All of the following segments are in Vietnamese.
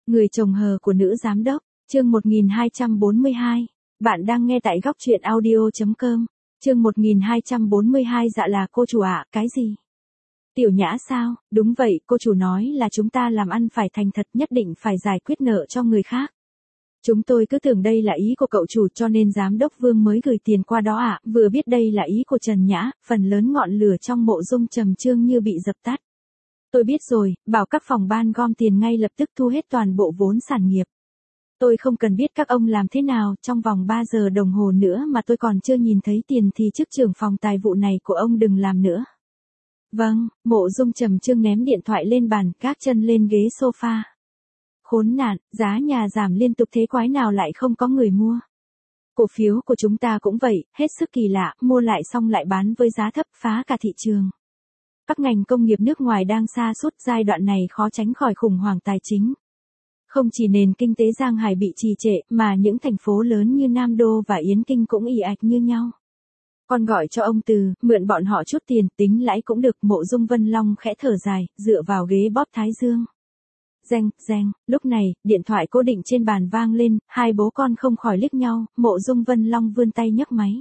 Người chồng hờ của nữ giám đốc, chương 1242. Bạn đang nghe tại góc truyện audio.com. Chương 1242. Dạ là cô chủ ạ, cái gì? Tiểu Nhã sao? Đúng vậy, cô chủ nói là chúng ta làm ăn phải thành thật, nhất định phải giải quyết nợ cho người khác. Chúng tôi cứ tưởng đây là ý của cậu chủ cho nên giám đốc Vương mới gửi tiền qua đó ạ. Vừa biết đây là ý của Trần Nhã, phần lớn ngọn lửa trong Mộ Dung Trầm Chương như bị dập tắt. Tôi biết rồi, bảo các phòng ban gom tiền ngay lập tức thu hết toàn bộ vốn sản nghiệp. Tôi không cần biết các ông làm thế nào, trong vòng 3 giờ đồng hồ nữa mà tôi còn chưa nhìn thấy tiền thì chức trưởng phòng tài vụ này của ông đừng làm nữa. Vâng, Mộ Dung Trầm Chương ném điện thoại lên bàn, gác chân lên ghế sofa. Khốn nạn, giá nhà giảm liên tục thế quái nào lại không có người mua. Cổ phiếu của chúng ta cũng vậy, hết sức kỳ lạ, mua lại xong lại bán với giá thấp phá cả thị trường. Các ngành công nghiệp nước ngoài đang sa sút, giai đoạn này khó tránh khỏi khủng hoảng tài chính. Không chỉ nền kinh tế Giang Hải bị trì trệ, mà những thành phố lớn như Nam Đô và Yến Kinh cũng ì ạch như nhau. Con gọi cho ông Từ, mượn bọn họ chút tiền, tính lãi cũng được. Mộ Dung Vân Long khẽ thở dài, dựa vào ghế bóp thái dương. Reng, reng, lúc này, điện thoại cố định trên bàn vang lên, hai bố con không khỏi liếc nhau, Mộ Dung Vân Long vươn tay nhấc máy.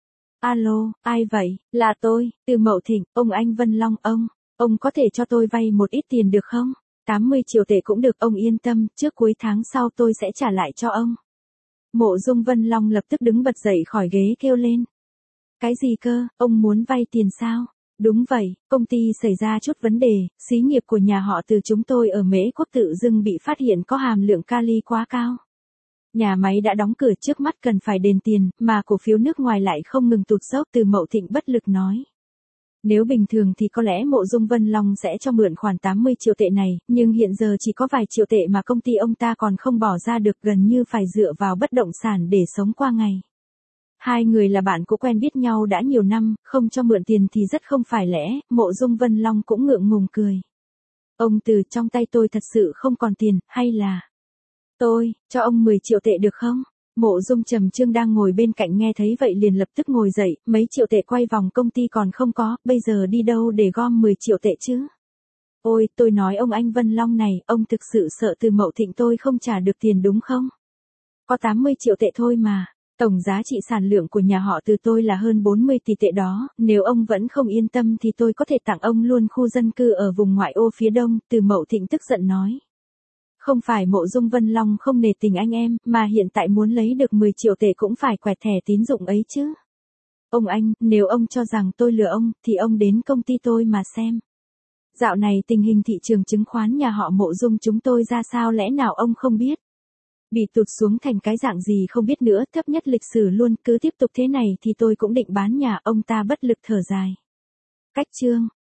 Alo, ai vậy? Là tôi, Từ Mậu Thịnh, ông anh Vân Long, ông có thể cho tôi vay một ít tiền được không? 80 triệu tệ cũng được, ông yên tâm, trước cuối tháng sau tôi sẽ trả lại cho ông. Mộ Dung Vân Long lập tức đứng bật dậy khỏi ghế kêu lên. Cái gì cơ, ông muốn vay tiền sao? Đúng vậy, công ty xảy ra chút vấn đề, xí nghiệp của nhà họ Từ chúng tôi ở Mễ Quốc tự dưng bị phát hiện có hàm lượng kali quá cao. Nhà máy đã đóng cửa, trước mắt cần phải đền tiền, mà cổ phiếu nước ngoài lại không ngừng tụt dốc. Từ Mậu Thịnh bất lực nói. Nếu bình thường thì có lẽ Mộ Dung Vân Long sẽ cho mượn khoản 80 triệu tệ này, nhưng hiện giờ chỉ có vài triệu tệ mà công ty ông ta còn không bỏ ra được, gần như phải dựa vào bất động sản để sống qua ngày. Hai người là bạn cũ quen biết nhau đã nhiều năm, không cho mượn tiền thì rất không phải lẽ. Mộ Dung Vân Long cũng ngượng ngùng cười. Ông Từ, trong tay tôi thật sự không còn tiền, hay là tôi cho ông 10 triệu tệ được không? Mộ Dung Trầm Chương đang ngồi bên cạnh nghe thấy vậy liền lập tức ngồi dậy, mấy triệu tệ quay vòng công ty còn không có, bây giờ đi đâu để gom 10 triệu tệ chứ? Ôi, tôi nói ông anh Vân Long này, ông thực sự sợ Từ Mậu Thịnh tôi không trả được tiền đúng không? Có 80 triệu tệ thôi mà. Tổng giá trị sản lượng của nhà họ Từ tôi là hơn 40 tỷ tệ đó, nếu ông vẫn không yên tâm thì tôi có thể tặng ông luôn khu dân cư ở vùng ngoại ô phía đông. Từ Mậu Thịnh tức giận nói. Không phải Mộ Dung Vân Long không nể tình anh em, mà hiện tại muốn lấy được 10 triệu tệ cũng phải quẹt thẻ tín dụng ấy chứ. Ông anh, nếu ông cho rằng tôi lừa ông, thì ông đến công ty tôi mà xem. Dạo này tình hình thị trường chứng khoán nhà họ Mộ Dung chúng tôi ra sao lẽ nào ông không biết? Bị tụt xuống thành cái dạng gì không biết nữa, thấp nhất lịch sử luôn, cứ tiếp tục thế này thì tôi cũng định bán nhà. Ông ta bất lực thở dài. Cách chương